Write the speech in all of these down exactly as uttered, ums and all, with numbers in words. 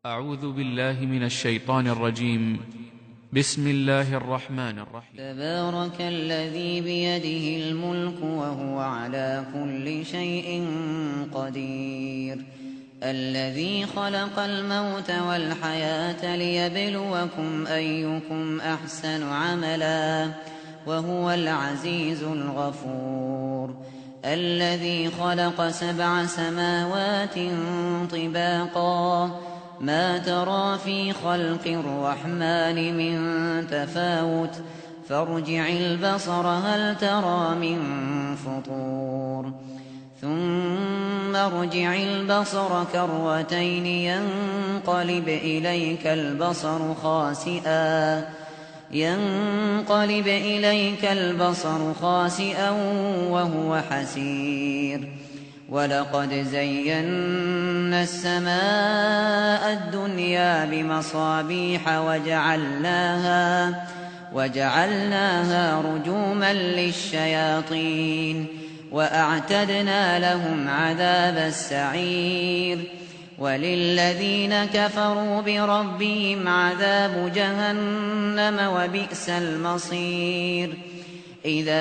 أعوذ بالله من الشيطان الرجيم. بسم الله الرحمن الرحيم. تبارك الذي بيده الملك وهو على كل شيء قدير. الذي خلق الموت والحياة ليبلوكم أيكم أحسن عملا وهو العزيز الغفور. الذي خلق سبع سماوات طباقا ما ترى في خلق الرحمن من تفاوت فارجع البصر هل ترى من فطور ثم ارجع البصر كرتين ينقلب إليك البصر خاسئا ينقلب إليك البصر خاسئا وهو حسير. ولقد زينا السماء الدنيا بمصابيح وجعلناها وجعلناها رجوما للشياطين وأعتدنا لهم عذاب السعير. وللذين كفروا بربهم عذاب جهنم وبئس المصير. إذا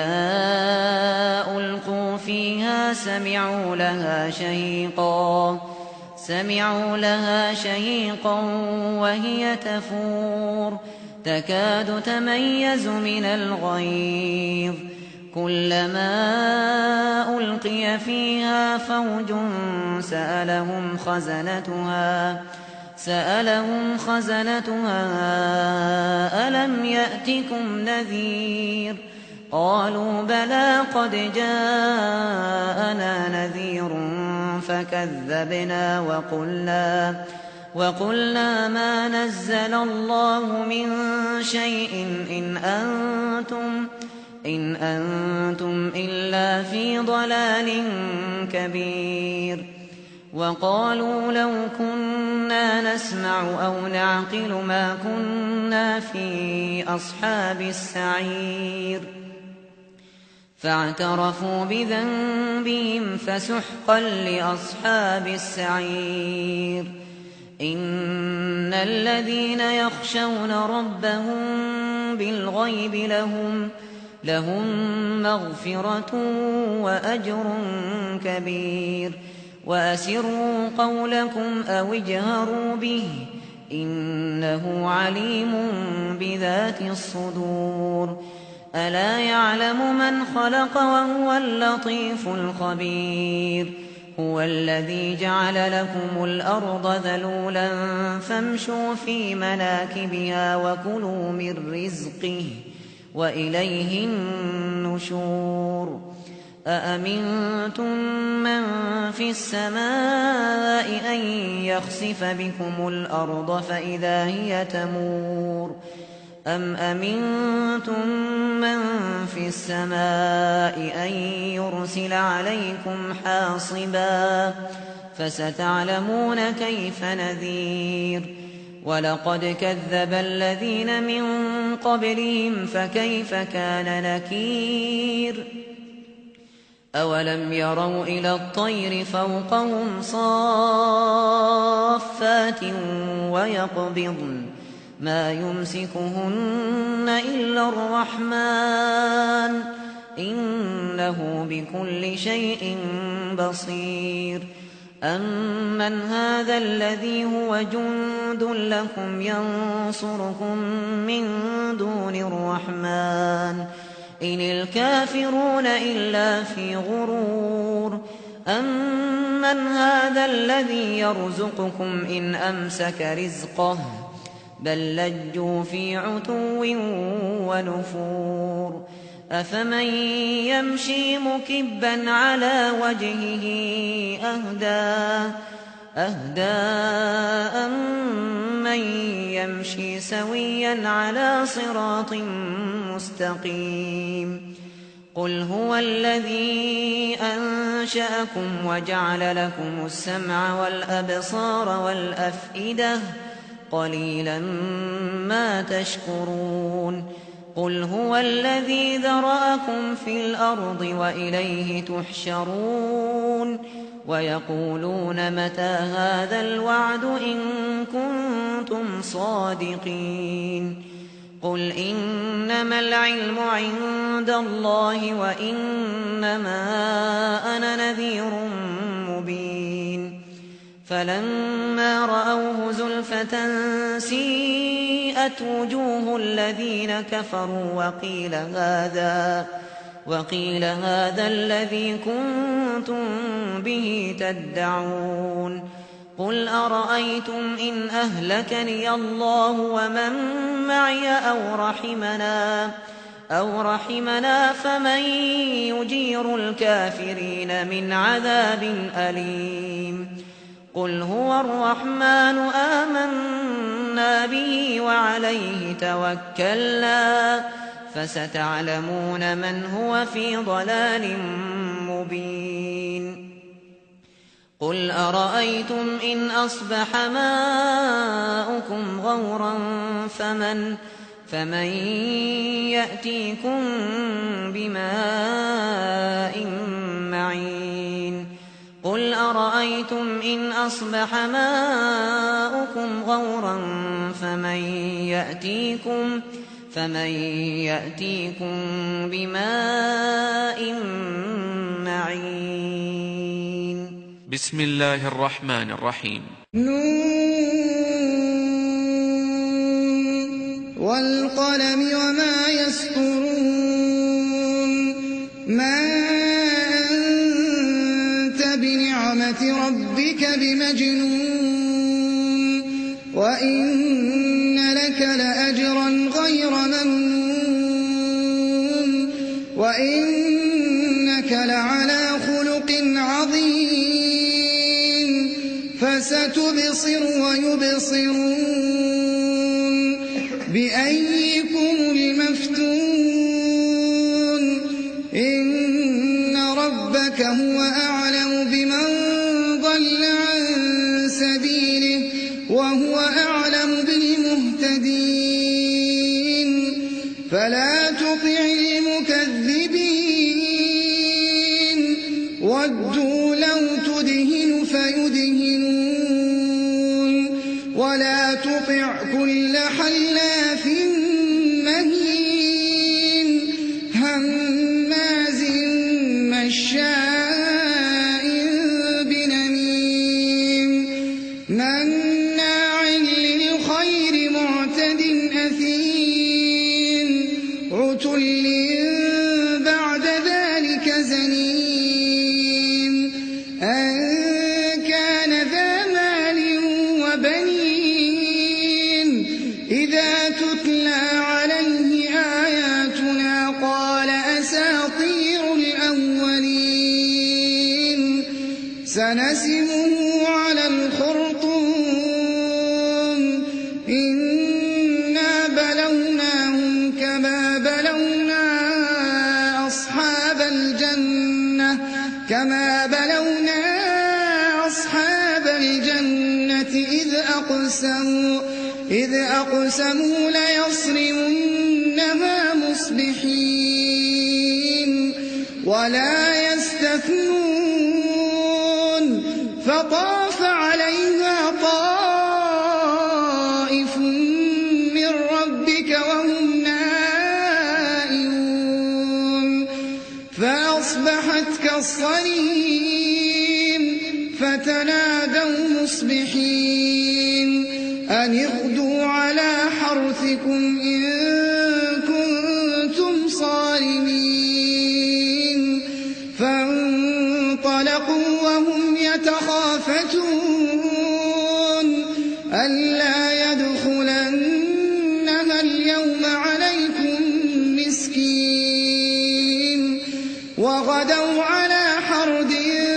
ألقوا فيها سمعوا لها شهيقا سمعوا لها شهيقا وهي تفور تكاد تميز من الغيظ. كلما ألقي فيها فوج سألهم خزنتها سألهم خزنتها ألم يأتكم نذير قالوا بلى قد جاءنا نذير فكذبنا وقلنا وقلنا ما نزل الله من شيء إن أنتم إن أنتم إلا في ضلال كبير. وقالوا لو كنا نسمع أو نعقل ما كنا في أصحاب السعير. فاعترفوا بذنبهم فسحقا لأصحاب السعير. إن الذين يخشون ربهم بالغيب لهم لهم مغفرة وأجر كبير. وأسروا قولكم أو اجهروا به إنه عليم بذات الصدور. ألا يعلم من خلق وهو اللطيف الخبير. هو الذي جعل لكم الأرض ذلولا فامشوا في مناكبها وكلوا من رزقه وإليه النشور. أأمنتم من في السماء أن يخسف بكم الأرض فإذا هي تمور أم أمنتم من في السماء أن يرسل عليكم حاصبا فستعلمون كيف نذير. ولقد كذب الذين من قبلهم فكيف كان نكير. أولم يروا إلى الطير فوقهم صافات ويقبضن ما يمسكهن إلا الرحمن إنه بكل شيء بصير. أمن هذا الذي هو جند لكم ينصركم من دون الرحمن إن الكافرون إلا في غرور. أمن هذا الذي يرزقكم إن أمسك رزقه بل لجوا في عتو ونفور. أفمن يمشي مكبا على وجهه أهدى أهدى أمن يمشي سويا على صراط مستقيم. قل هو الذي أنشأكم وجعل لكم السمع والأبصار والأفئدة قليلا ما تشكرون. قل هو الذي ذرأكم في الأرض وإليه تحشرون. ويقولون متى هذا الوعد إن كنتم صادقين قل إنما العلم عند الله وإنما أنا نذير مبين فلما رأوه زلفة سيئت وجوه الذين كفروا وقيل هذا وقيل هذا الذي كنتم به تدعون قل أرأيتم إن أهلكني الله ومن معي أو رحمنا أو رحمنا فمن يجير الكافرين من عذاب أليم قل هو الرحمن آمنا به وعليه توكلنا فستعلمون من هو في ضلال مبين قل أرأيتم إن أصبح ماؤكم غورا فمن, فمن يأتيكم بماء معين قل أرأيتم إن أصبح ماؤكم غورا فمن يأتيكم فمن يأتيكم بماء معين بسم الله الرحمن الرحيم نون والقلم وما يسطرون ما أنت بنعمة ربك بمجنون وإن لك لأجرا غير ممنون وإنك لعلى خلق عظيم فستبصر ويبصرون بأيكم المفتون إن ربك هو أعلم بمن ضل عن سبيله وهو أعلم بالمهتدين فلا تطع المكذبين ودوا لو تدهن فيدهنون ولا تطع كل حلاف مهين هماز مشاء بنميم مناع للخير معتد أثيم عتل بعد ذلك زنيم أن كان ذا مال وبنين إذا تتلى عليه آياتنا قال أساطير الأولين سنسمه على الخرطوم إنا بلوناهم كما بلونا أصحاب الجنة كما بلونا أصحاب الجنة إذ أقسموا إذ أقسموا ليصرمنها مصبحين ولا يستثنون فطاف عليها طائف من ربك وهم نائمون فأصبحت كالصريم فتنادوا مصبحين أن اغدوا على حرثكم إن كنتم صارمين فانطلقوا وهم يتخافتون ألا يدخلنها اليوم عليكم مسكين وغدوا على حرد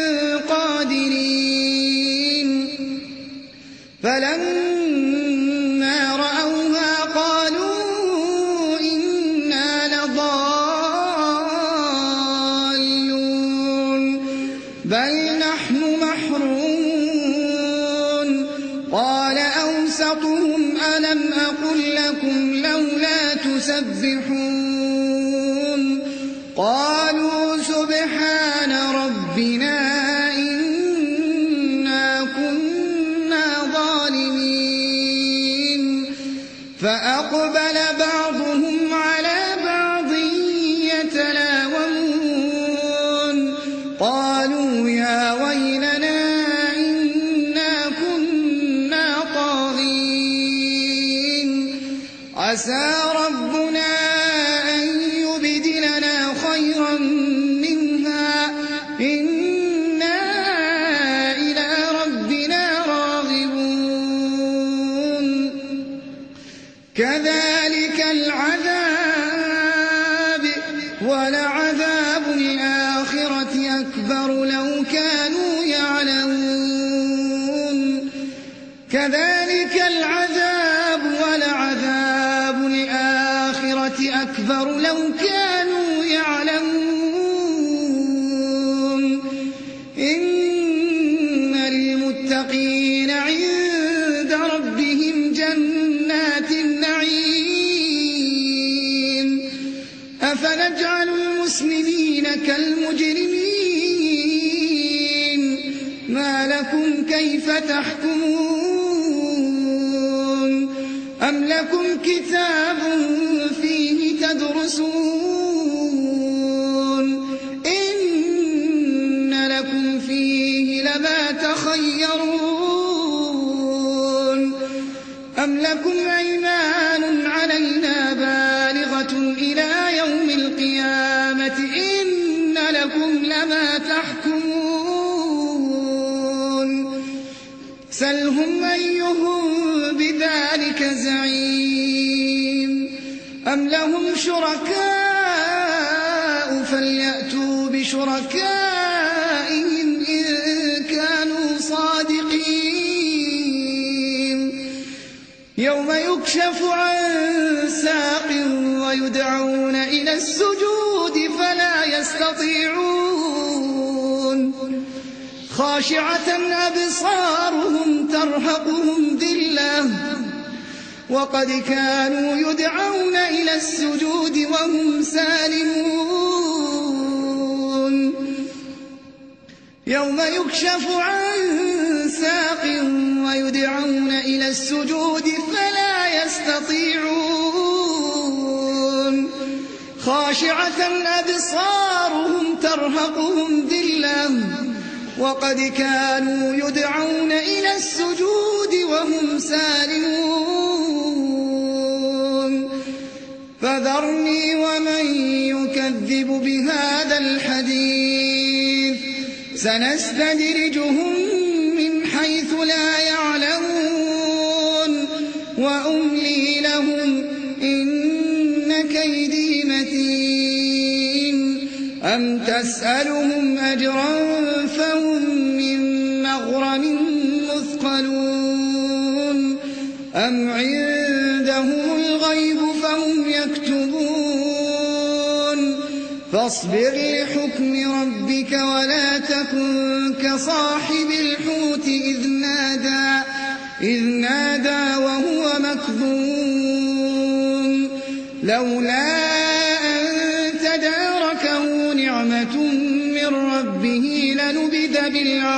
قادرين فلما رأوها قالوا إنا لضالون بل نحن محرومون قال أوسطهم ألم أقل لكم لولا تسبحون قالوا سبحان ربنا إنا فأقبل بعضهم على بعض يتلاومون قالوا يا ويلنا إنا كنا طاغين عسى ربنا أن يبدلنا خيرا منها إنا إلى ربنا راغبون كذلك العذاب ولعذاب الآخرة أكبر لو كانوا يعلمون كذلك العذاب ولعذاب الآخرة أكبر لو كانوا يعلمون إن للمتقين عند ربهم جنات النعيم أفنجعل المسلمين كالمجرمين ما لكم كيف تحكمون أم لكم كتاب فيه تدرسون إن لكم فيه لما تخيرون أم لكم أيمان علينا بالغة إلى يوم القيامة إن لكم لما تحكمون سلهم أيهم بذلك زعيم أم لهم شركاء فليأتوا بشركائهم إن كانوا صادقين يوم يكشف عن ساق ويدعون إلى السجود فلا يستطيعون خاشعة أبصارهم ترهقهم ذلة وقد كانوا يدعون إلى السجود وهم سالمون يوم يكشف عن ساق ويدعون إلى السجود فلا يستطيعون خاشعة أبصارهم ترهقهم ذلة وقد كانوا يدعون إلى السجود وهم سالمون فذرني ومن يكذب بهذا الحديث سنستدرجهم من حيث لا يعلمون وأملي لهم إن كيدي متين أم تسألهم أجرا فهم من مغرم مثقلون أم عندهم الغيب فهم يكتبون فاصبر لحكم ربك ولا تكن كصاحب الحوت إذ نادى إذ نادى وهو مكظوم لولا أن تداركه نعمة من ربه لنبذ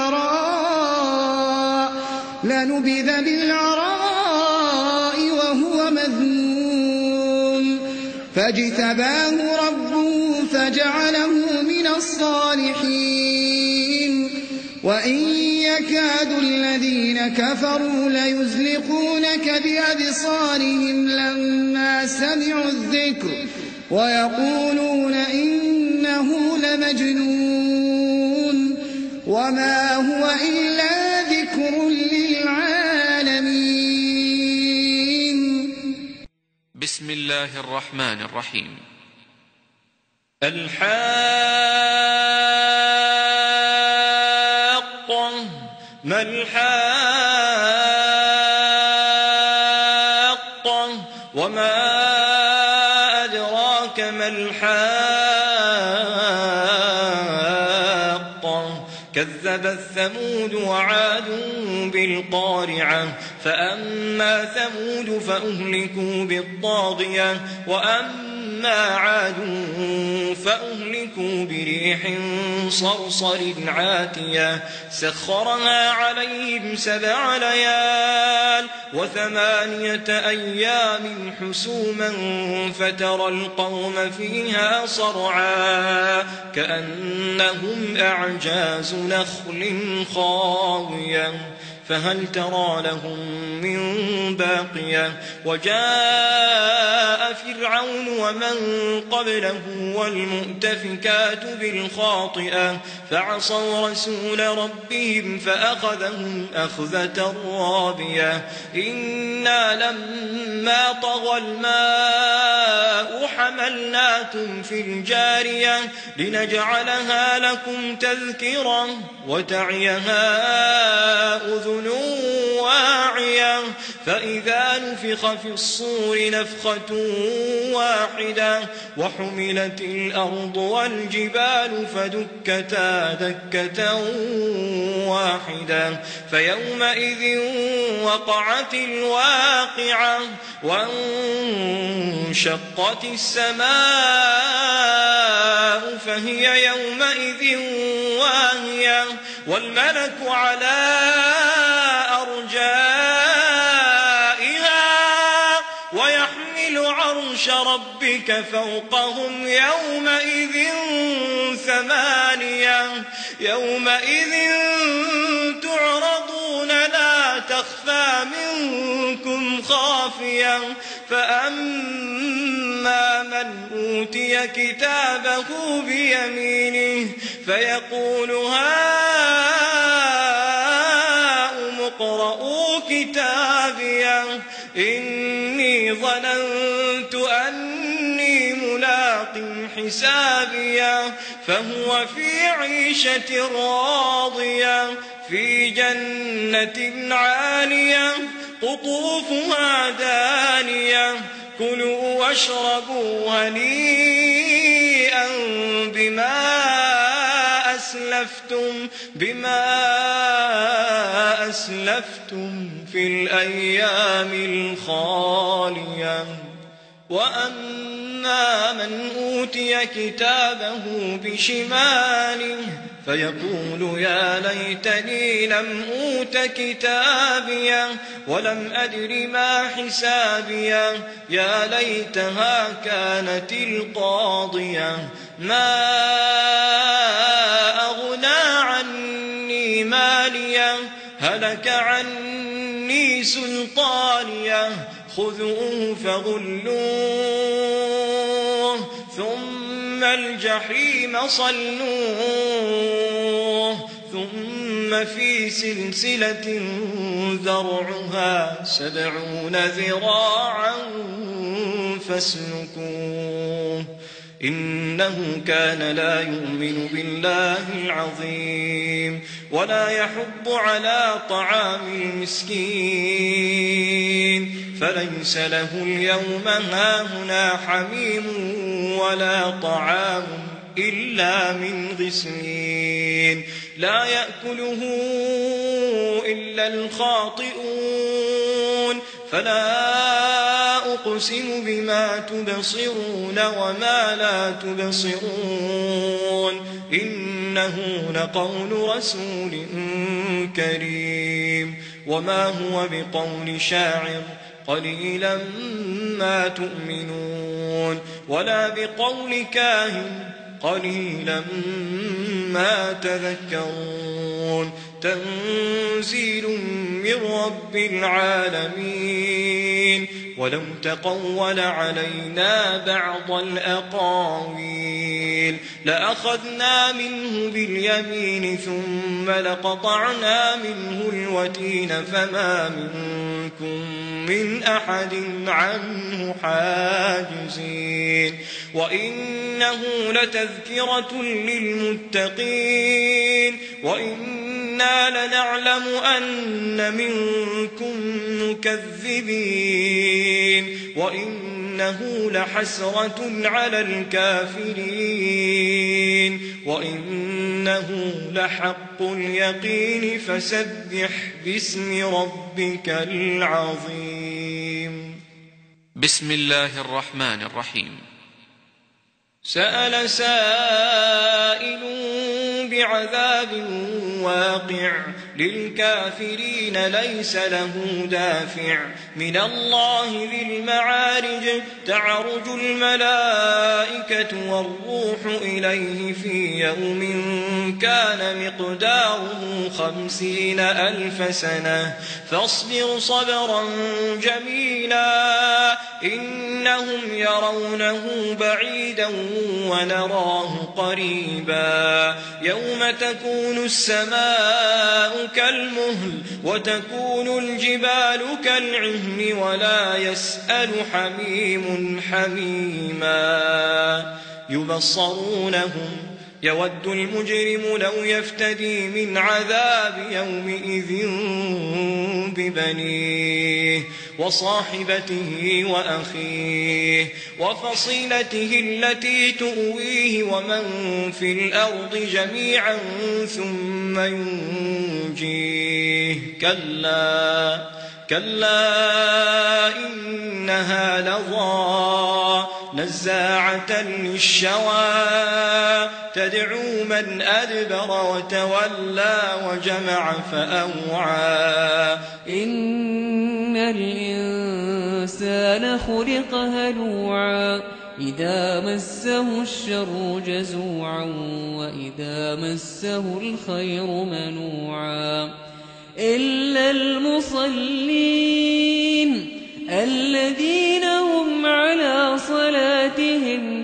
بالعراء لنبذ بالعراء وهو مذموم فاجتباه ربه فجعله من الصالحين وإن يكاد الذين كفروا ليزلقونك بأبصارهم لما سمعوا الذكر ويقولون إنه لمجنون وما هو إلا ذكر للعالمين. بسم الله الرحمن الرحيم. الحاقة ما الحاقة وما أدراك ما الحاقة كذبت ثمود وعاد بالقارعة فأما ثمود فأهلكوا بالطاغية وأما أما عاد فأهلكوا بريح صرصر عاتية سخرها عليهم سبع ليال وثمانية أيام حسوما فترى القوم فيها صرعا كأنهم أعجاز نخل خاوية فهل ترى لهم من باقية وجاء فرعون ومن قبله والمؤتفكات بالخاطئة فعصوا رسول ربهم فأخذهم أخذة رابية إنا لما طغى الماء حملناكم في الجارية لنجعلها لكم تذكرة وتعيها أذن واعية فإذا نفخ في الصور نفخة واحدة وحملت الأرض والجبال فدكتا دكة واحدة فيومئذ وقعت الواقعة وانشقت السماء فهي يومئذ واهية والملك على أرجائها ويحمل عرش ربك فوقهم يومئذ ثمانية يومئذ تعرضون لا تخفى منكم خافية فأما من أوتي كتابه بيمينه فيقول هاؤم اقرءوا كتابيه إني ظننت أني ملاق حسابيه فهو في عيشة راضية في جنة عالية قطوفها دانية كلوا واشربوا هنيئا بما أسلفتم بما أسلفتم في الأيام الخالية وأما من أوتي كتابه بشماله فيقول يا ليتني لم أوت كتابيه ولم أدر ما حسابيه يا ليتها كانت القاضية ما أغنى عني ماليه هلك عني سلطانيه خذوه فغلوه ثم الجحيم صلوه ثم في سلسلة ذرعها سبعون ذراعا فاسلكوه إنه كان لا يؤمن بالله العظيم ولا يحض على طعام المسكين فليس له اليوم هاهنا حميم ولا طعام إلا من غسلين لا يأكله إلا الخاطئون فلا أقسم بما تبصرون وما لا تبصرون إنه لقول رسول كريم وما هو بقول شاعر قليلا ما تؤمنون ولا بقول كاهن قليلا ما تذكرون تنزيل من رب العالمين ولو تقول علينا بعض الأقاويل لأخذنا منه باليمين ثم لقطعنا منه الوتين فما منكم من أحد عنه حاجزين وإنه لتذكرة للمتقين وإنا لنعلم أن منكم مكذبين وإنه لحسرة على الكافرين وإنه لحق اليقين فسبح باسم ربك العظيم بسم الله الرحمن الرحيم سأل سائل بعذاب واقع للكافرين ليس له دافع من الله ذي المعارج تعرج الملائكة والروح إليه في يوم كان مقداره خمسين ألف سنة فاصبر صبرا جميلا إنهم يرونه بعيدا ونراه قريبا يوم تكون السماء كالمهل وتكون الجبال كالعهن ولا يسأل حميم حميما يبصرونهم يود المجرم لو يفتدي من عذاب يومئذ ببنيه وصاحبته وأخيه وفصيلته التي تؤويه ومن في الأرض جميعا ثم ينجيه كلا كلا إنها لظى نزاعة للشوى تدعو من أدبر وتولى وجمع فأوعى إن الإنسان خلق هلوعا إذا مسه الشر جزوعا وإذا مسه الخير منوعا إلا المصلين الذين هم على صلاتهم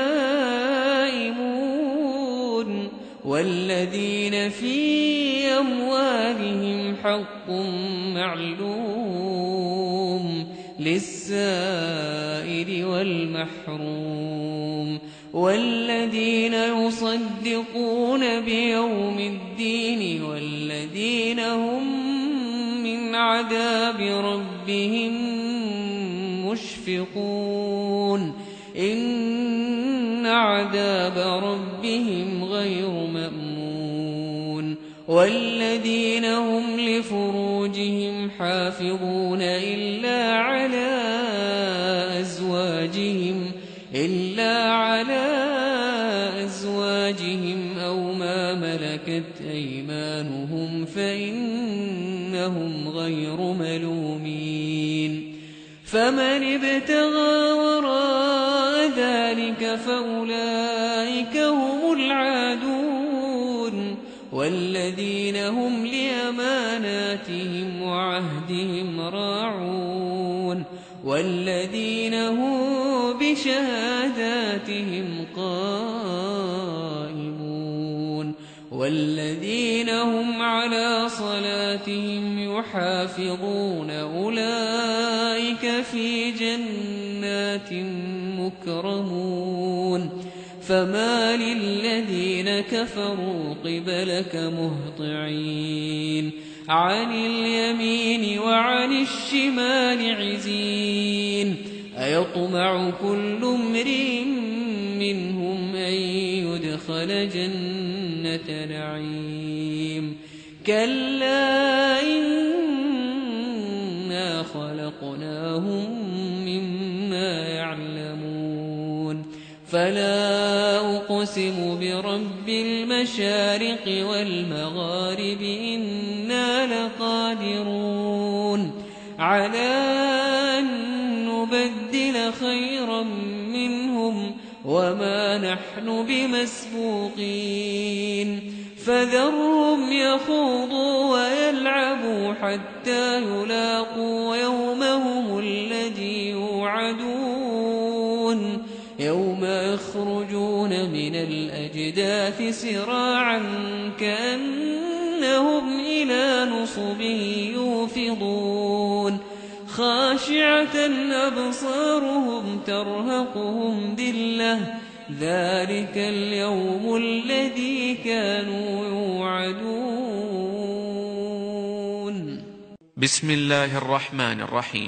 دائمون والذين في أموالهم حق معلوم للسائل والمحروم والذين يصدقون بيوم الدين والذين هم من عذاب ربهم مشفقون إن عذاب ربهم غير مأمون والذين هم لفروجهم حافظون إلا على أزواجهم إلا على أزواجهم أو ما ملكت أيمانهم فإنهم غير ملومين فمن ابتغى وراء ذلك فأولئك هم العادون والذين هم لأماناتهم وعهدهم راعون والذين هم بشهاداتهم قائمون والذين هم على صلاتهم يحافظون أولئك في جنات مكرمون فما للذين كفروا قبلك مهطعين عن اليمين وعن الشمال عزين أيطمع كل امرئ منهم أن يدخل جنة نعيم كلا إنا خلقناهم مما يعلمون فلا أقسم برب المشارق والمغارب إنا لقادرون على أن نبدل خيرا منهم وما نحن بمسبوقين فذرهم يخوضوا ويلعبوا حتى يلاقوا يومهم الذي يوعدون يوم يخرجون من الأجداث سراعا كأنهم إلى نصب يوفضون خاشعة أبصارهم ترهقهم ذلة ذلك اليوم الذي كانوا يوعدون بسم الله الرحمن الرحيم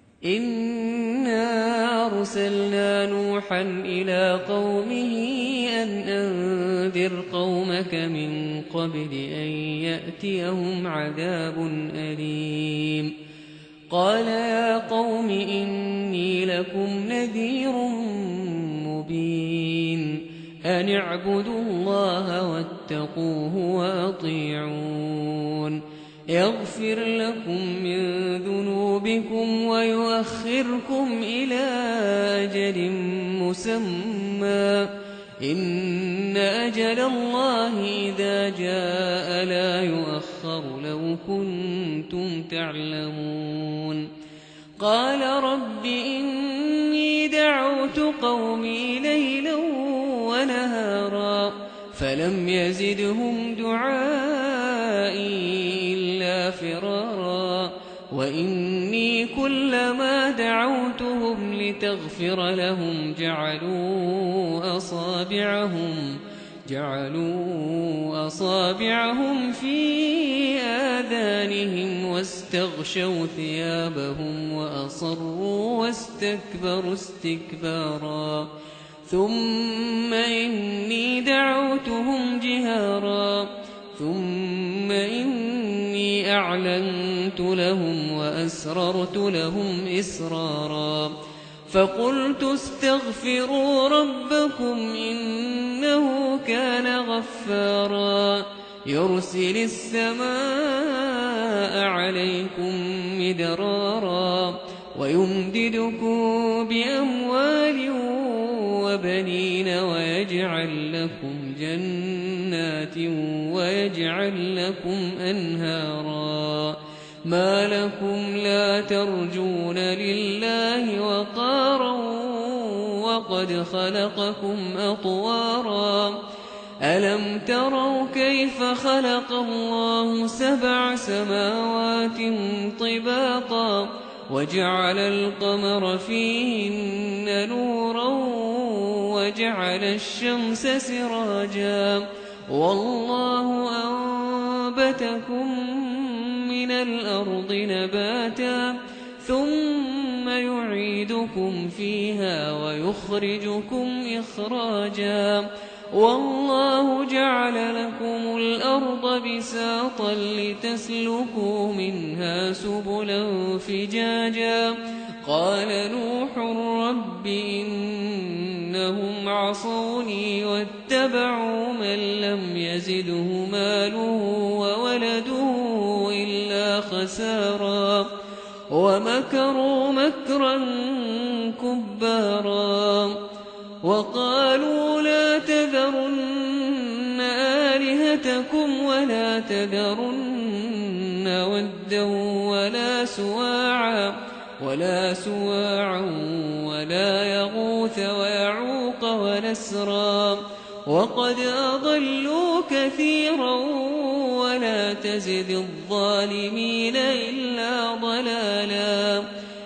إنا أرسلنا نوحا إلى قومه أن أنذر قومك من قبل أن يأتيهم عذاب أليم قال يا قوم إني لكم نذير مبين أن اعبدوا الله واتقوه وأطيعون يغفر لكم من ذنوبكم ويؤخركم إلى أجل مسمى إن أجل الله إذا جاء لا يؤخر لو كنتم تعلمون قال رب إني دعوت قومي ليلا ونهارا فلم يزدهم دعائي إلا فرارا وإني كلما دعوتهم لتغفر لهم جعلوا أصابعهم جعلوا أصابعهم في آذانهم واستغشوا ثيابهم وأصروا واستكبروا استكبارا ثم إني دعوتهم جهارا ثم إني أعلنت لهم وأسررت لهم إسرارا فقلت استغفروا ربكم إنه كان غفارا يرسل السماء عليكم مدرارا ويمددكم بأموال وبنين ويجعل لكم جنات ويجعل لكم أنهارا ما لكم لا ترجون لله وقارا وقد خلقكم أطوارا ألم تروا كيف خلق الله سبع سماوات طباقا وجعل القمر فيهن نورا وجعل الشمس سراجا والله أنبتكم من الأرض نباتا ثم يعيدكم فيها ويخرجكم إخراجا والله جعل لكم الأرض بساطا لتسلكوا منها سبلا فجاجا قال نوح رب إنهم عصوني واتبعوا من لم يزده ماله وولده إلا خسارا ومكروا مكرا كبارا وقالوا لا تذرن آلهتكم ولا تذرن ودا ولا سواعا ولا سواعا ولا يغوث ويعوق ونسرا وقد أضلوا كثيرا ولا تزد الظالمين إلا ضلالا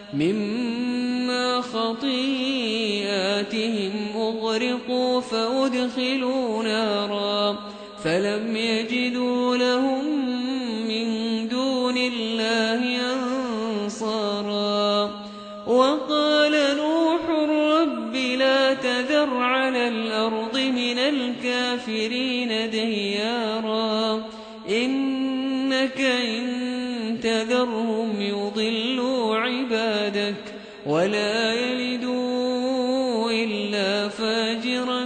مما خطيئاتهم أغرقوا فأدخلوا نارا فلم يجدوا لهم من دون الله أنصارا وقال نوح رب لا تذر على الأرض من الكافرين ديارا إنك إن تذرهم يضلوا عبادك ولا يلدوا إلا فاجرا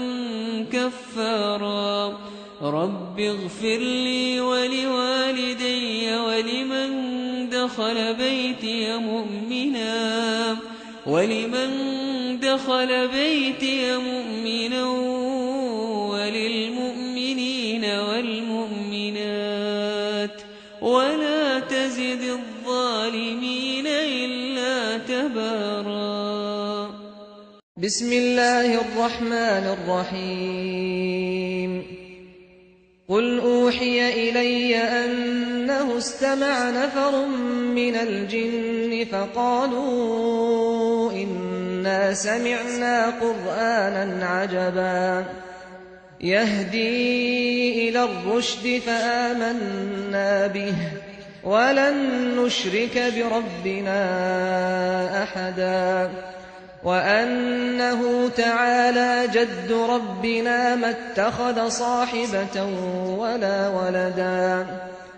كفارا رب اغفر لي ولوالدي ولمن دخل بيتي مؤمنا ولمن دخل بيتي مؤمنا وللمؤمنين والمؤمنات ولا تزد الظالمين إلا تبارا بسم الله الرحمن الرحيم قل أوحي إلي أنه استمع نفر من الجن فقالوا إنا سمعنا قرآنا عجبا يهدي إلى الرشد فآمنا به ولن نشرك بربنا أحدا وأنه تعالى جد ربنا ما اتخذ صاحبة ولا ولدا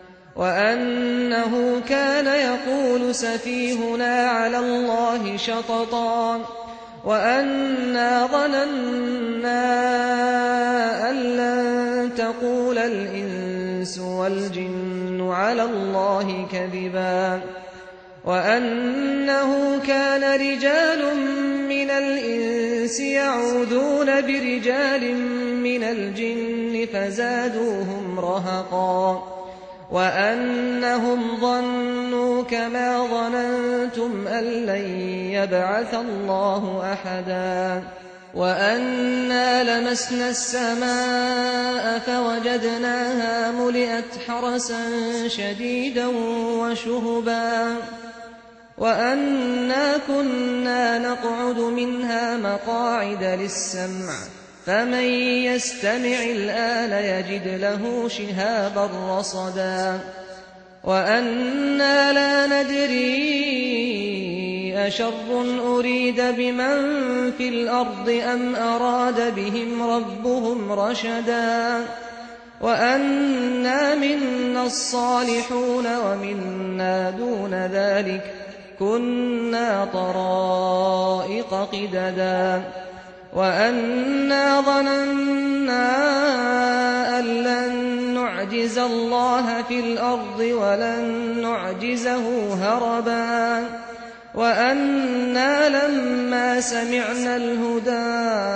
وأنه كان يقول سفيهنا على الله شططا وأنا ظننا أن لن تقول الإنس والجن على الله كذبا وأنه كان رجال من الإنس يعوذون برجال من الجن فزادوهم رهقا وأنهم ظنوا كما ظننتم أن لن يبعث الله أحدا وأنا لمسنا السماء فوجدناها ملئت حرسا شديدا وشهبا وأنا كنا نقعد منها مقاعد للسمع فمن يستمع الآن يجد له شهابا رصدا وأنا لا ندري أشر أريد بمن في الأرض أم أراد بهم ربهم رشدا وأنا منا الصالحون ومنا دون ذلك كنا طرائق قددا وأنا ظننا أن لن نعجز الله في الأرض ولن نعجزه هربا وأنا لما سمعنا الهدى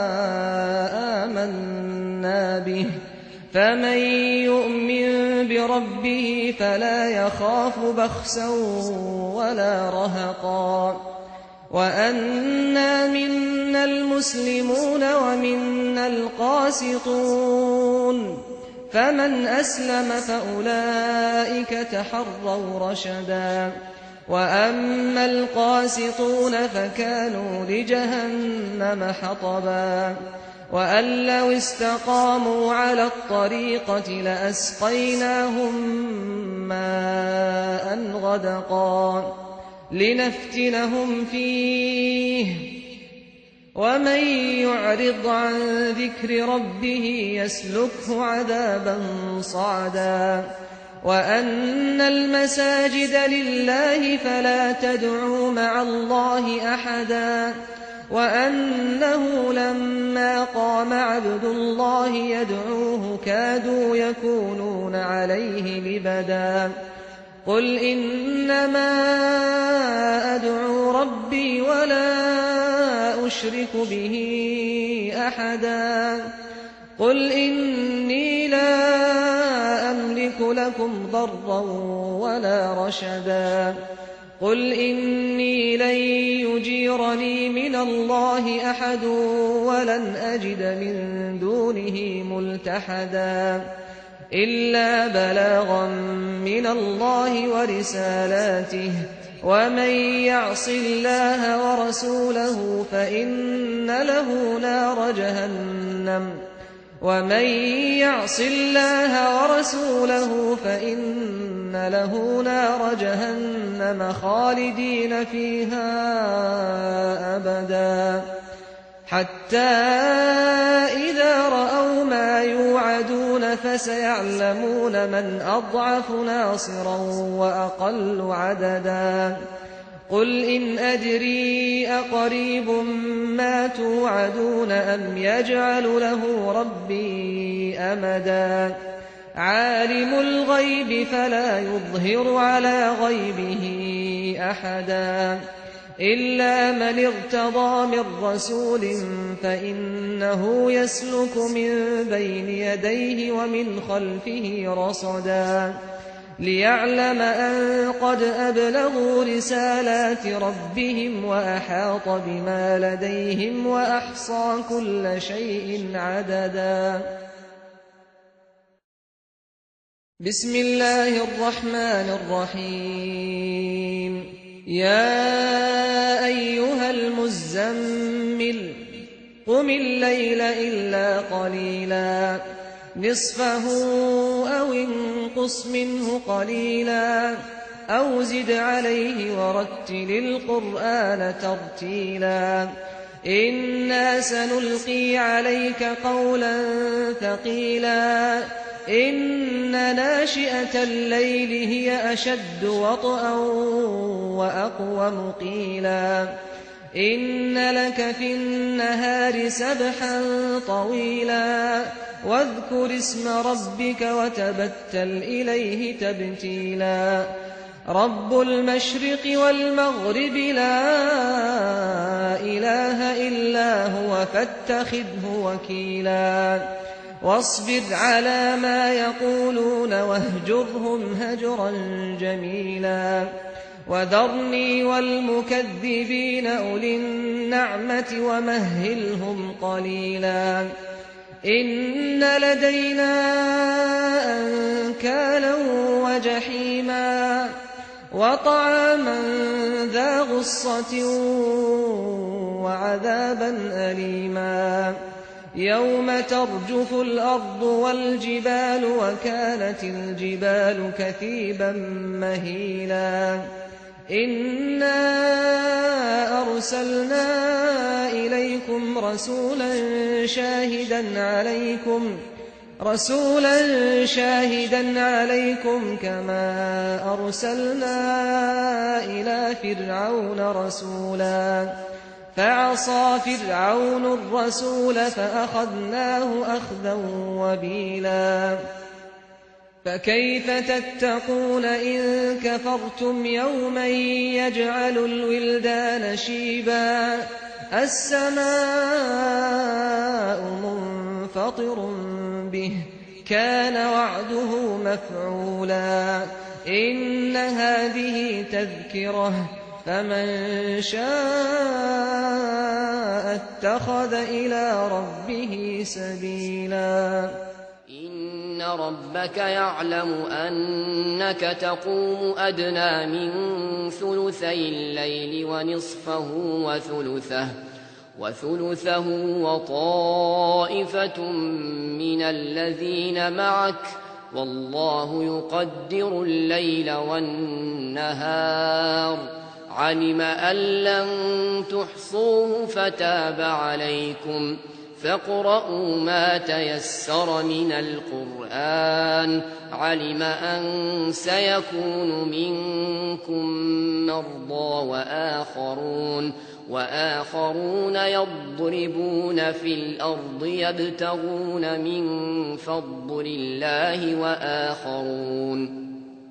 آمنا به فمن يؤمن بربه فلا يخاف بخسا ولا رهقا وأنا منا المسلمون ومنا القاسطون فمن أسلم فأولئك تحروا رشدا وأما القاسطون فكانوا لجهنم حطبا وأن لو استقاموا على الطريقة لأسقيناهم ماء غدقا لنفتنهم فيه ومن يعرض عن ذكر ربه يسلكه عذابا صعدا وأن المساجد لله فلا تدعوا مع الله أحدا وأنه لما قام عبد الله يدعوه كادوا يكونون عليه لبدا قل إنما أدعو ربي ولا أشرك به أحدا قل إني لا أملك لكم ضرا ولا رشدا قل إني لن يجيرني من الله أحد ولن أجد من دونه ملتحدا إلا بلاغا من الله ورسالاته ومن يعص الله ورسوله فإن له نار جهنم ومن يعص الله ورسوله فإن له نار جهنم خالدين فيها أبدا حتى إذا رأوا ما يوعدون فسيعلمون من أضعف ناصرا وأقل عددا قل إن أدري أقريب ما توعدون أم يجعل له ربي أمدا عالم الغيب فلا يظهر على غيبه أحدا إلا من ارتضى من رسول فإنه يسلك من بين يديه ومن خلفه رصدا ليعلم أن قد أبلغوا رسالات ربهم وأحاط بما لديهم وأحصى كل شيء عددا بسم الله الرحمن الرحيم يا أيها المزمل قم الليل إلا قليلا نصفه أو انقص منه قليلا أو زد عليه ورتل القرآن ترتيلا إنا سنلقي عليك قولا ثقيلا إن ناشئة الليل هي أشد وطئا وأقوم قيلا إن لك في النهار سبحا طويلا واذكر اسم ربك وتبتل إليه تبتيلا رب المشرق والمغرب لا إله إلا هو فاتخذه وكيلا واصبر على ما يقولون واهجرهم هجرا جميلا وذرني والمكذبين أولي النعمة ومهلهم قليلا إن لدينا أنكالا وجحيما وطعاما ذا غصة وعذابا أليما يوم ترجف الأرض والجبال وكانت الجبال كثيبا مهيلا إنا أرسلنا إليكم رسولا شاهدا عليكم رسولا شاهدا عليكم كما أرسلنا إلى فرعون رسولا فعصى فرعون الرسول فأخذناه أخذا وبيلا فكيف تتقون إن كفرتم يوما يجعل الولدان شيبا السماء منفطر به كان وعده مفعولا إن هذه تذكرة فمن شاء اتخذ إلى ربه سبيلا إن ربك يعلم أنك تقوم أدنى من ثلثي الليل ونصفه وثلثه وثلثه وطائفة من الذين معك والله يقدر الليل والنهار علم أن لن تحصوه فتاب عليكم فاقرؤوا ما تيسر من القرآن علم أن سيكون منكم مرضى وآخرون وآخرون يضربون في الأرض يبتغون من فضل الله وآخرون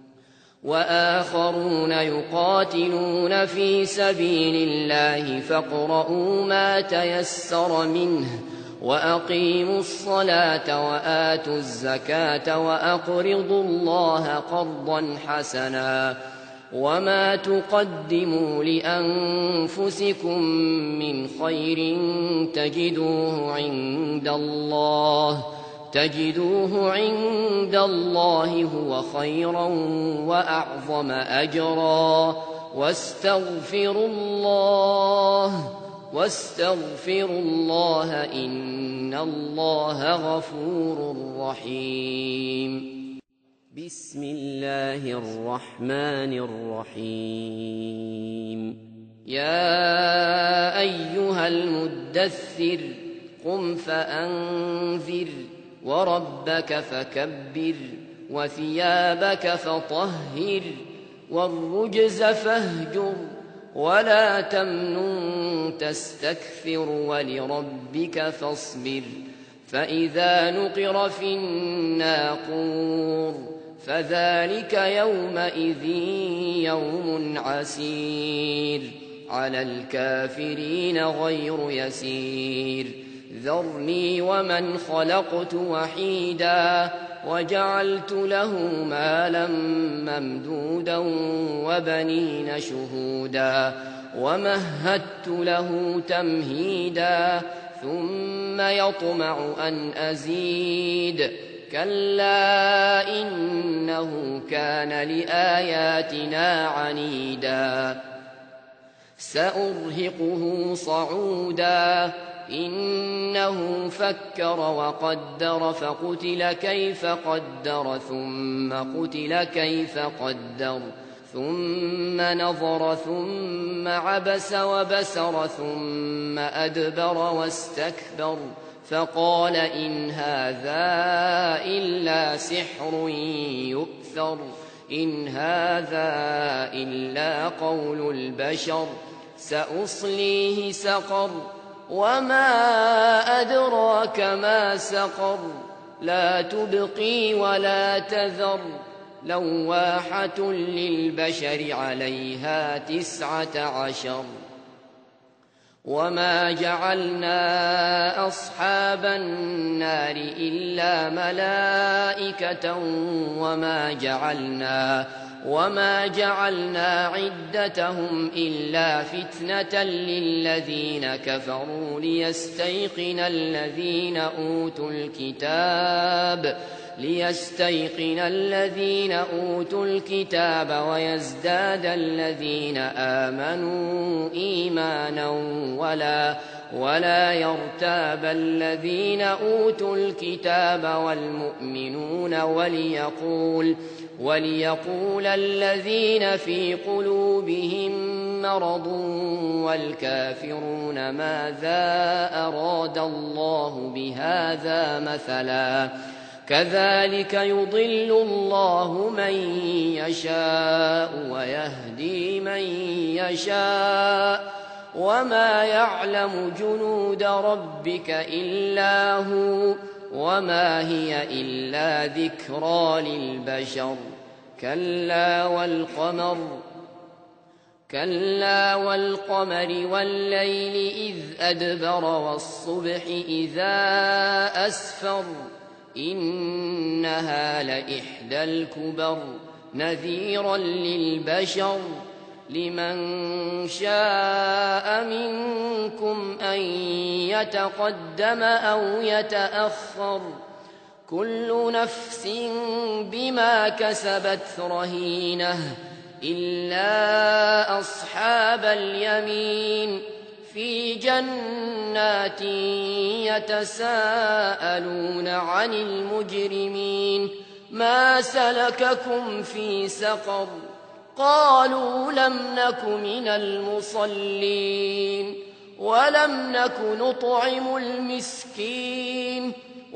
وآخرون يقاتلون في سبيل الله فاقرؤوا ما تيسر منه وأقيموا الصلاة وآتوا الزكاة وأقرضوا الله قرضا حسنا وما تقدموا لأنفسكم من خير تجدوه عند الله تجدوه عند الله هو خيرا وأعظم أجرا واستغفروا الله واستغفروا الله إن الله غفور رحيم بسم الله الرحمن الرحيم يا أيها المدثر قم فأنذر وربك فكبر وثيابك فطهر والرجز فاهجر ولا تمنن تستكثر ولربك فاصبر فإذا نقر في الناقور فذلك يومئذ يوم عسير على الكافرين غير يسير ذرني ومن خلقت وحيدا وجعلت له مالا ممدودا وبنين شهودا ومهدت له تمهيدا ثم يطمع أن أزيد كلا إنه كان لآياتنا عنيدا سأرهقه صعودا إنه فكر وقدر فقتل كيف قدر ثم قتل كيف قدر ثم نظر ثم عبس وبسر ثم أدبر واستكبر فقال إن هذا إلا سحر يؤثر إن هذا إلا قول البشر سأصليه سقر وما أدراك ما سقر لا تبقي ولا تذر لواحة للبشر عليها تسعة عشر وما جعلنا أصحاب النار إلا ملائكة وما جعلنا وما جعلنا عدتهم إلا فتنة للذين كفروا ليستيقن الذين أوتوا الكتاب ليستيقن الذين أوتوا الكتاب ويزداد الذين آمنوا إيمانا ولا ولا يرتاب الذين أوتوا الكتاب والمؤمنون وليقول وليقول الذين في قلوبهم مرض والكافرون ماذا أراد الله بهذا مثلا كذلك يضل الله من يشاء ويهدي من يشاء وما يعلم جنود ربك إلا هو وما هي إلا ذكرى للبشر كلا والقمر كلا والقمر والليل إذ أدبر والصبح إذا أسفر إنها لإحدى الكبر نذيرا للبشر لمن شاء منكم أن يتقدم أو يتأخر كل نفس بما كسبت رهينة إلا أصحاب اليمين في جنات يتساءلون عن المجرمين ما سلككم في سقر قالوا لم نك من المصلين ولم نك نطعم المسكين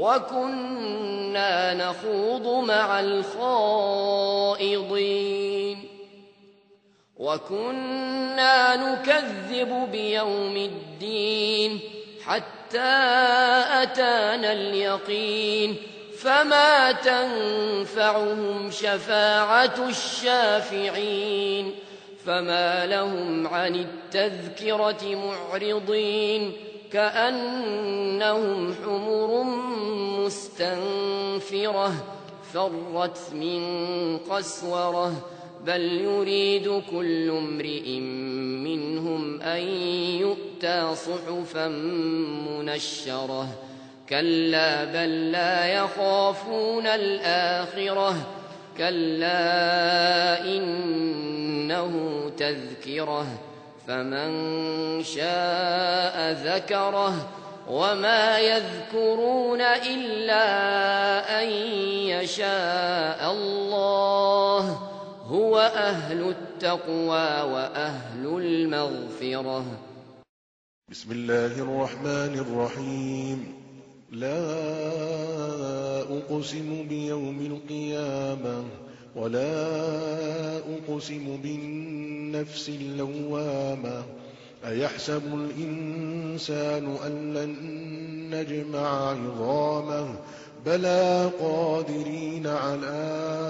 وكنا نخوض مع الخائضين وكنا نكذب بيوم الدين حتى أتانا اليقين فما تنفعهم شفاعة الشافعين فما لهم عن التذكرة معرضين كأنهم حمر مستنفرة فرت من قسورة بل يريد كل امرئ منهم أن يؤتى صحفا منشرة كلا بل لا يخافون الآخرة كلا إنه تذكرة فمن شاء ذكره وما يذكرون إلا أن يشاء الله هو أهل التقوى وأهل المغفرة. بسم الله الرحمن الرحيم. لا أقسم بيوم القيامة ولا أقسم بالنفس اللوامة أيحسب الإنسان أن لن نجمع عظامه بلى قادرين على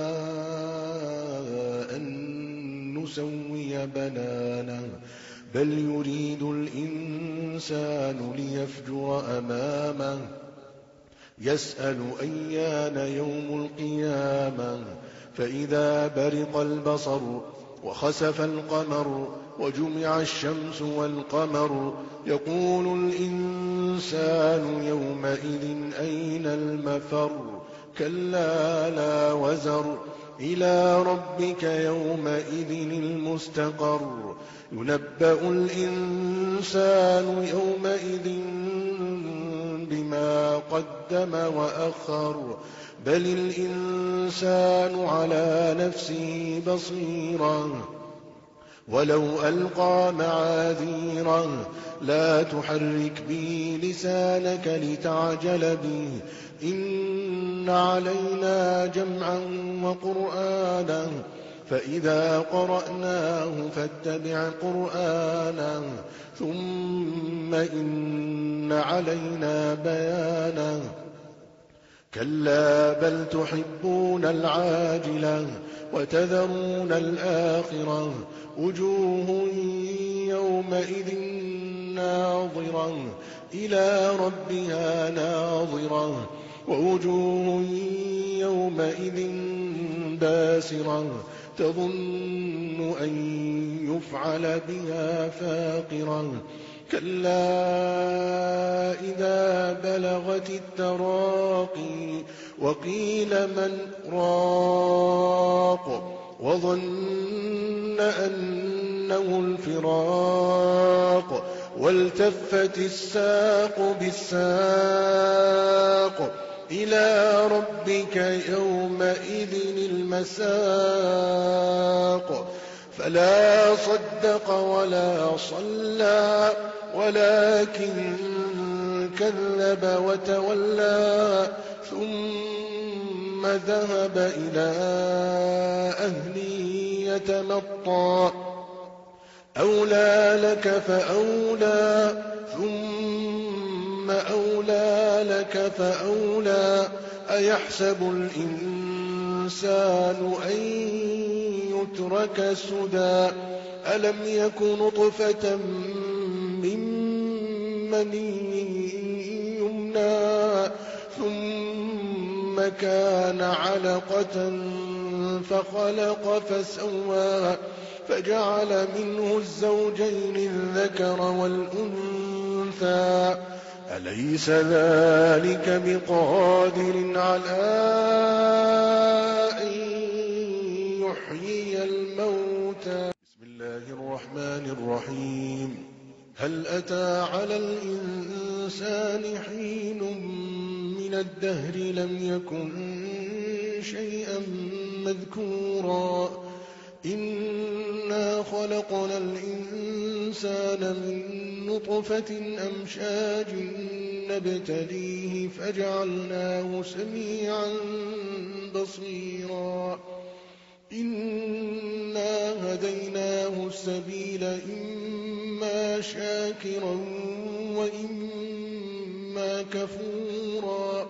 أن نسوي بنانه بل يريد الإنسان ليفجر أمامه يسأل أيان يوم القيامة فإذا برق البصر وخسف القمر وجمع الشمس والقمر يقول الإنسان يومئذ أين المفر كلا لا وزر إلى ربك يومئذ المستقر ينبأ الإنسان يومئذ بما قدم وأخر بل الإنسان على نفسه بصيرا ولو ألقى معاذيره لا تحرك به لسانك لتعجل به إن علينا جمعا وقرآنا فإذا قرأناه فاتبع قرآنه ثم إن علينا بيانه كلا بل تحبون العاجلة وتذرون الآخرة وجوه يومئذ ناظرة إلى ربها ناظرة ووجوه يومئذ باسرة تظن أن يفعل بها فاقرة كلا إذا بلغت التراقي وقيل من راق وظن أنه الفراق والتفت الساق بالساق إلى ربك يومئذ المساق فلا صدق ولا صلى ولكن كذب وتولى ثم ذهب إلى أهله يتمطى أولى لك فأولى ثم أولى لك فأولى أيحسب الإنسان أن يترك سدى ألم يك نطفة من مني يمنى ثم كان علقة فخلق فسوى فجعل منه الزوجين الذكر والأنثى أليس ذلك بقادر على أن يحيي الموتى بسم الله الرحمن الرحيم هل أتى على الإنسان حين من الدهر لم يكن شيئا مذكورا إنا خلقنا الإنسان من نطفة أمشاج نبتليه فجعلناه سميعا بصيرا إنا هديناه السبيل إما شاكرا وإما كفورا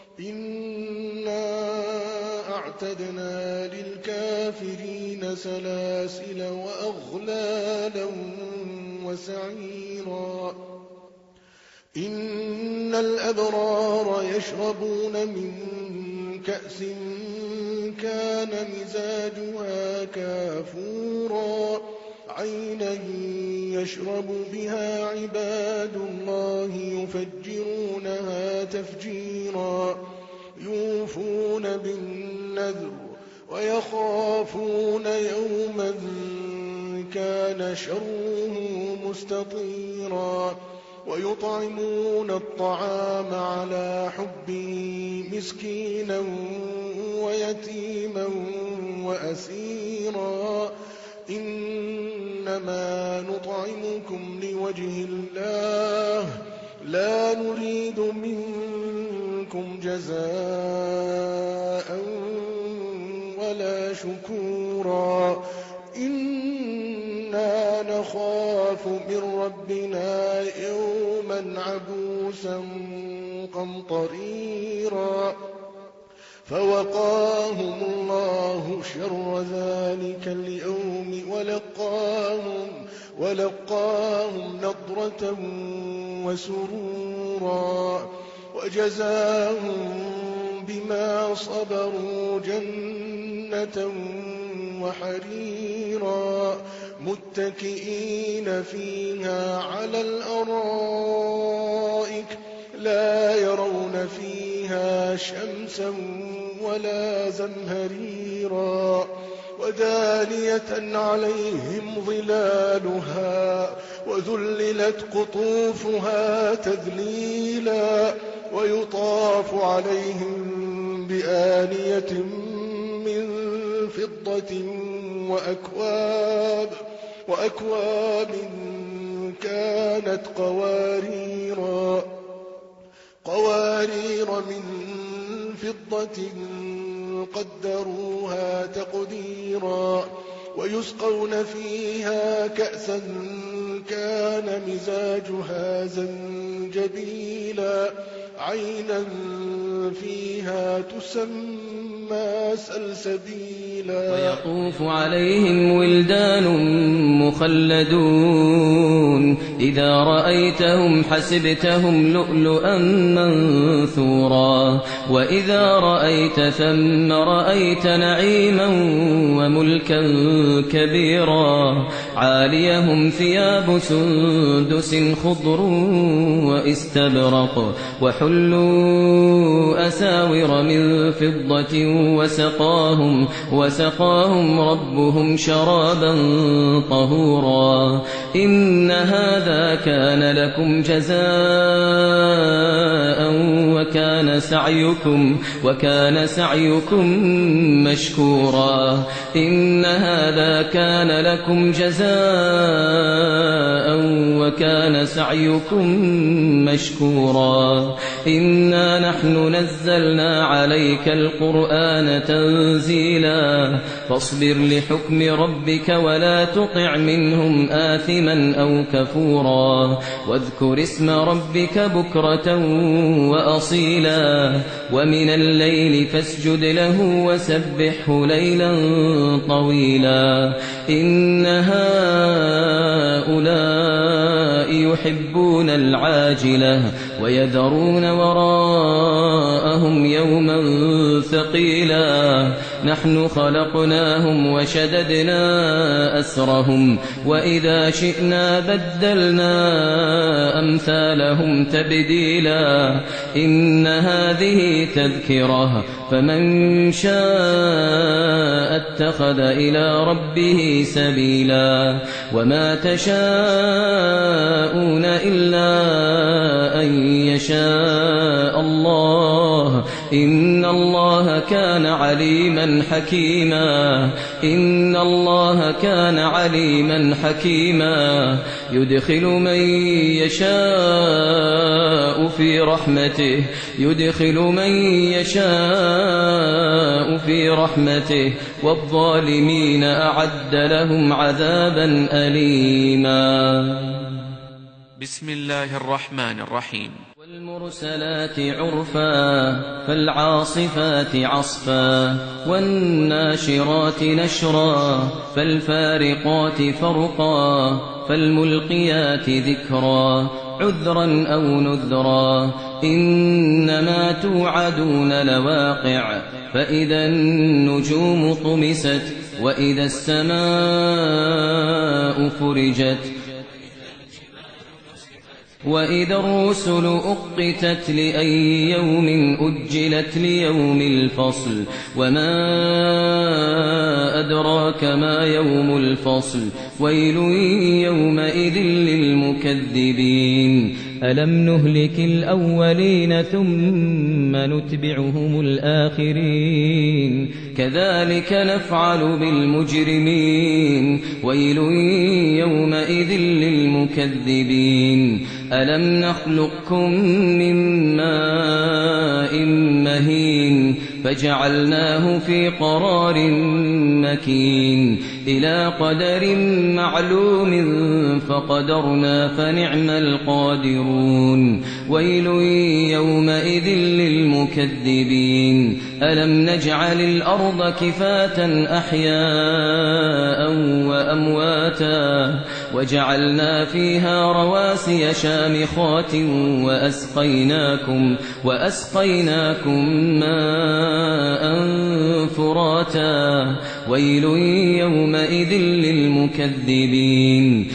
إنا أعتدنا للكافرين سلاسل وأغلالا وسعيرا إن الأبرار يشربون من كأس كان مزاجها كافورا عينا يشرب بها عباد الله يفجرونها تفجيرا يوفون بالنذر ويخافون يوما كان شره مستطيرا ويطعمون الطعام على حبه مسكينا ويتيما وأسيرا إنما نطعمكم لوجه الله لا نريد منكم جزاء ولا شكورا إنا نخاف من ربنا يوما عبوسا قمطريرا فوقاهم الله شر ذلك اليوم ولقاهم, ولقاهم نضرة وسرورا وجزاهم بما صبروا جنة وحريرا متكئين فيها على الأرائك لا يرون فيها شمسا ولا زمهريرا ودانية عليهم ظلالها وذللت قطوفها تذليلا ويطاف عليهم بآنية من فضة وأكواب وأكواب كانت قواريرا قوارير من فضة قدروها تقديرا ويسقون فيها كأسا كان مزاجها زنجبيلا عينا فيها تسمى سلسبيلا ويطوف عليهم ولدان مخلدون إذا رأيتهم حسبتهم لؤلؤا منثورا وإذا رأيت ثم رأيت نعيما وملكا كبيرا عاليهم ثياب سندس خضر واستبرق وحلوا أساور من فضة وسقاهم, وسقاهم ربهم شرابا طهورا إن هذا كان لكم جزاء وكان سعيكم, وكان سعيكم مشكورا إن هذا كان لكم جزاء وكان سعيكم مشكورا إنا نحن نزلنا عليك القرآن تنزيلا فاصبر لحكم ربك ولا تطع منهم آثما أو كفورا واذكر اسم ربك بكرة وأصيلا ومن الليل فاسجد له وسبحه ليلا طويلا إن هؤلاء يحبون العاجلة ويذرون وراءهم يوما ثقيلا نحن خلقناهم وشددنا أسرهم وإذا شئنا بدلنا أمثالهم تبديلا إن هذه تذكرة فمن شاء اتخذ إلى ربه سبيلا وما تشاءون إلا أن يشاء الله إن الله كان عليما حكيما إن الله كان عليما حكيما يدخل من يشاء في رحمته يدخل من يشاء في رحمته والظالمين أعد لهم عذابا أليما بسم الله الرحمن الرحيم والمرسلات عرفا فالعاصفات عصفا والناشرات نشرا فالفارقات فرقا فالملقيات ذكرا عذرا أو نذرا إنما توعدون لواقع فإذا النجوم طمست وإذا السماء فرجت وإذا الرسل أقتت لأي يوم أجلت ليوم الفصل وما أدراك ما يوم الفصل ويل يومئذ للمكذبين ألم نهلك الأولين ثم نتبعهم الآخرين كذلك نفعل بالمجرمين ويل يومئذ للمكذبين ألم نخلقكم من ماء مهين فجعلناه في قرار مكين إلى قدر معلوم فقدرنا فنعم القادرون ويل يومئذ للمكذبين ألم نجعل الأرض كفاة أحياء وأمواتا وجعلنا فيها رواسي شامخات وأسقيناكم, وأسقيناكم ماء فراتا ويل يومئذ للمكذبين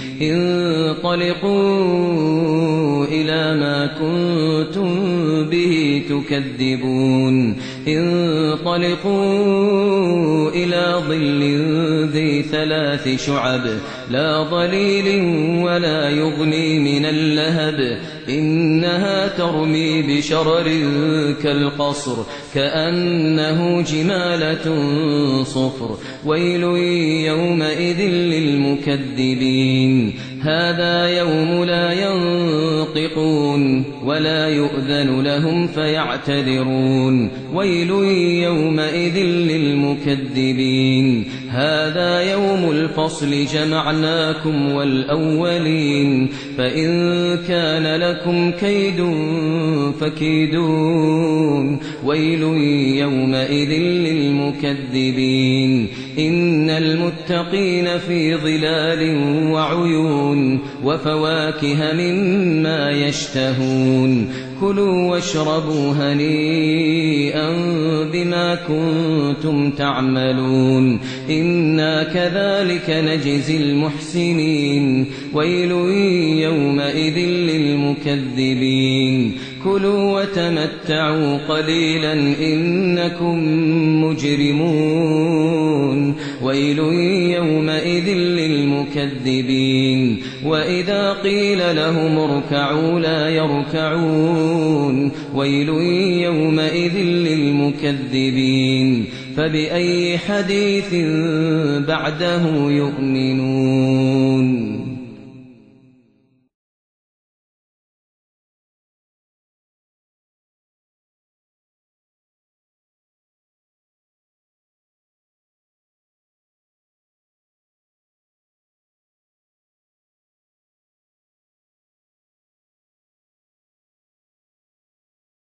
انطلقوا إلى ما كنتم به تكذبون انطلقوا إلى ظل ذي ثلاث شعب لا ظليل ولا يغني من اللهب إنها ترمي بشرر كالقصر كأنه جمالة صفر ويل يومئذ للمكذبين هذا يوم لا ينطقون ولا يؤذن لهم فيعتذرون ويل يومئذ للمكذبين هذا يوم الفصل جمعناكم والأولين فإن كان لكم كيد فكيدون ويل يومئذ للمكذبين إن المتقين في ظلال وعيون وفواكه مما يشتهون كلوا واشربوا هنيئا بما كنتم تعملون إنا كذلك نجزي المحسنين ويل يومئذ للمكذبين كلوا وتمتعوا قليلا إنكم مجرمون ويل يومئذ للمكذبين وإذا قيل لهم اركعوا لا يركعون ويل يومئذ للمكذبين فبأي حديث بعده يؤمنون